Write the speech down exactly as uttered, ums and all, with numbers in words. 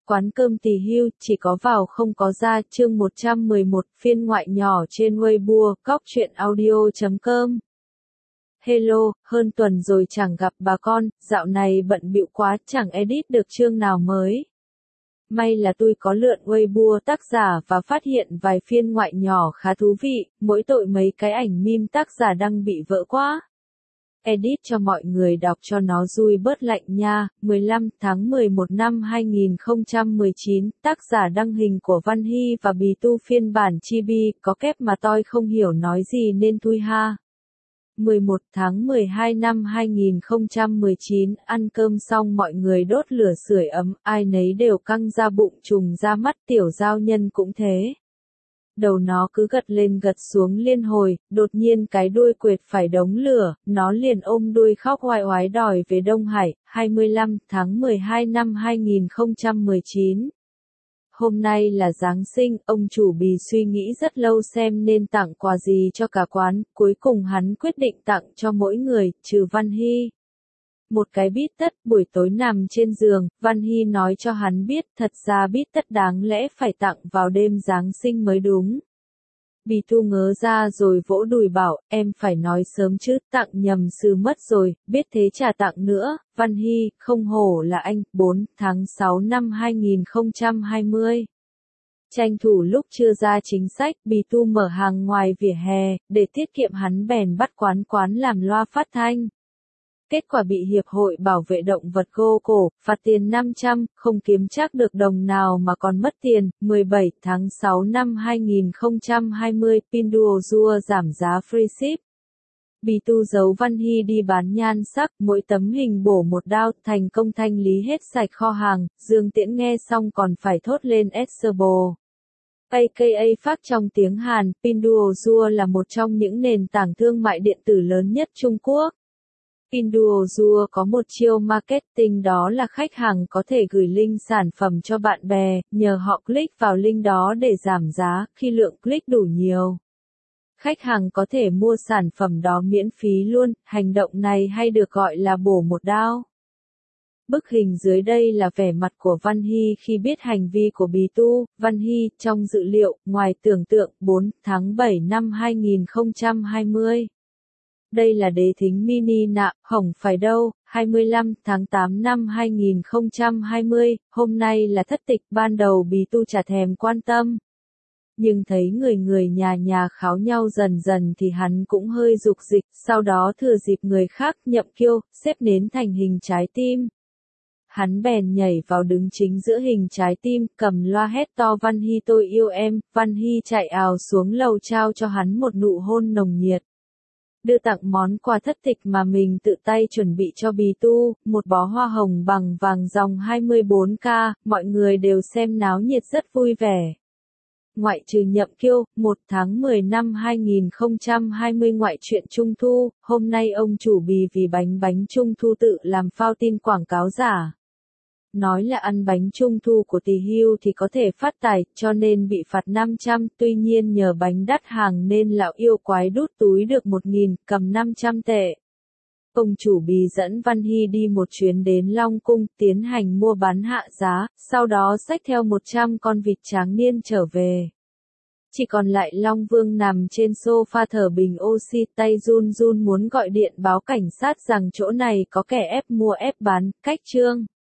Quán cơm Tỳ Hưu, chỉ có vào không có ra, chương một trăm mười một, phiên ngoại nhỏ trên Weibo, cóc truyện audio chấm com. Hello, hơn tuần rồi chẳng gặp bà con, dạo này bận bịu quá, chẳng edit được chương nào mới. May là tôi có lượn Weibo tác giả và phát hiện vài phiên ngoại nhỏ khá thú vị, mỗi tội mấy cái ảnh meme tác giả đăng bị vỡ quá. Edit cho mọi người đọc cho nó vui bớt lạnh nha. mười lăm tháng mười một năm hai nghìn không trăm mười chín, tác giả đăng hình của Văn Hy và Bì Tu phiên bản chibi, có kép mà tôi không hiểu nói gì nên thui ha. mười một tháng mười hai năm hai nghìn không trăm mười chín, ăn cơm xong mọi người đốt lửa sưởi ấm, ai nấy đều căng ra bụng trùng ra mắt, tiểu giao nhân cũng thế. Đầu nó cứ gật lên gật xuống liên hồi, đột nhiên cái đuôi quệt phải đống lửa, nó liền ôm đuôi khóc oai oái đòi về Đông Hải. Hai mươi lăm tháng mười hai năm hai nghìn không trăm mười chín. Hôm nay là Giáng sinh, ông chủ Bì suy nghĩ rất lâu xem nên tặng quà gì cho cả quán, cuối cùng hắn quyết định tặng cho mỗi người, trừ Văn Hy. Một cái bít tất. Buổi tối nằm trên giường, Văn Hy nói cho hắn biết thật ra bít tất đáng lẽ phải tặng vào đêm Giáng sinh mới đúng. Bì Tu ngớ ra rồi vỗ đùi bảo, em phải nói sớm chứ, tặng nhầm sư mất rồi, biết thế chả tặng nữa. Văn Hy, không hổ là anh. Bốn tháng sáu năm hai nghìn không trăm hai mươi. Tranh thủ lúc chưa ra chính sách, Bì Tu mở hàng ngoài vỉa hè, để tiết kiệm hắn bèn bắt quán quán làm loa phát thanh. Kết quả bị Hiệp hội Bảo vệ Động vật gô cổ, phạt tiền năm trăm, không kiếm chắc được đồng nào mà còn mất tiền. mười bảy tháng sáu năm hai nghìn không trăm hai mươi, Pinduoduo giảm giá free ship. Bì Tu giấu Văn Hy đi bán nhan sắc, mỗi tấm hình bổ một đao, thành công thanh lý hết sạch kho hàng. Dương Tiễn nghe xong còn phải thốt lên Etherbo. a ca a phát trong tiếng Hàn, Pinduoduo là một trong những nền tảng thương mại điện tử lớn nhất Trung Quốc. Pinduoduo có một chiêu marketing, đó là khách hàng có thể gửi link sản phẩm cho bạn bè, nhờ họ click vào link đó để giảm giá, khi lượng click đủ nhiều. Khách hàng có thể mua sản phẩm đó miễn phí luôn, hành động này hay được gọi là bổ một đao. Bức hình dưới đây là vẻ mặt của Văn Hy khi biết hành vi của Bì Tu. Văn Hy, trong dự liệu, ngoài tưởng tượng. Bốn tháng bảy năm hai nghìn không trăm hai mươi. Đây là đế thính mini nạ, hỏng phải đâu. Hai mươi lăm tháng tám năm hai nghìn không trăm hai mươi, hôm nay là thất tịch, ban đầu Bì Tu chả thèm quan tâm. Nhưng thấy người người nhà nhà kháo nhau dần dần thì hắn cũng hơi dục dịch, sau đó thừa dịp người khác nhậm kiêu, xếp nến thành hình trái tim. Hắn bèn nhảy vào đứng chính giữa hình trái tim, cầm loa hét to Văn Hy tôi yêu em. Văn Hy chạy ào xuống lầu trao cho hắn một nụ hôn nồng nhiệt. Đưa tặng món quà thất tịch mà mình tự tay chuẩn bị cho Bì Tu, một bó hoa hồng bằng vàng dòng hai mươi bốn K, mọi người đều xem náo nhiệt rất vui vẻ. Ngoại trừ nhậm kiêu, một tháng mười năm hai nghìn không trăm hai mươi ngoại truyện Trung Thu, hôm nay ông chủ Bì vì bánh bánh Trung Thu tự làm phao tin quảng cáo giả. Nói là ăn bánh Trung Thu của Tỳ Hưu thì có thể phát tài, cho nên bị phạt năm trăm, tuy nhiên nhờ bánh đắt hàng nên lão yêu quái đút túi được một nghìn, cầm năm trăm tệ. Ông chủ Bì dẫn Văn Hy đi một chuyến đến Long Cung, tiến hành mua bán hạ giá, sau đó xách theo một trăm con vịt tráng niên trở về. Chỉ còn lại Long Vương nằm trên sofa thở bình oxy, tay run run muốn gọi điện báo cảnh sát rằng chỗ này có kẻ ép mua ép bán. Cách chương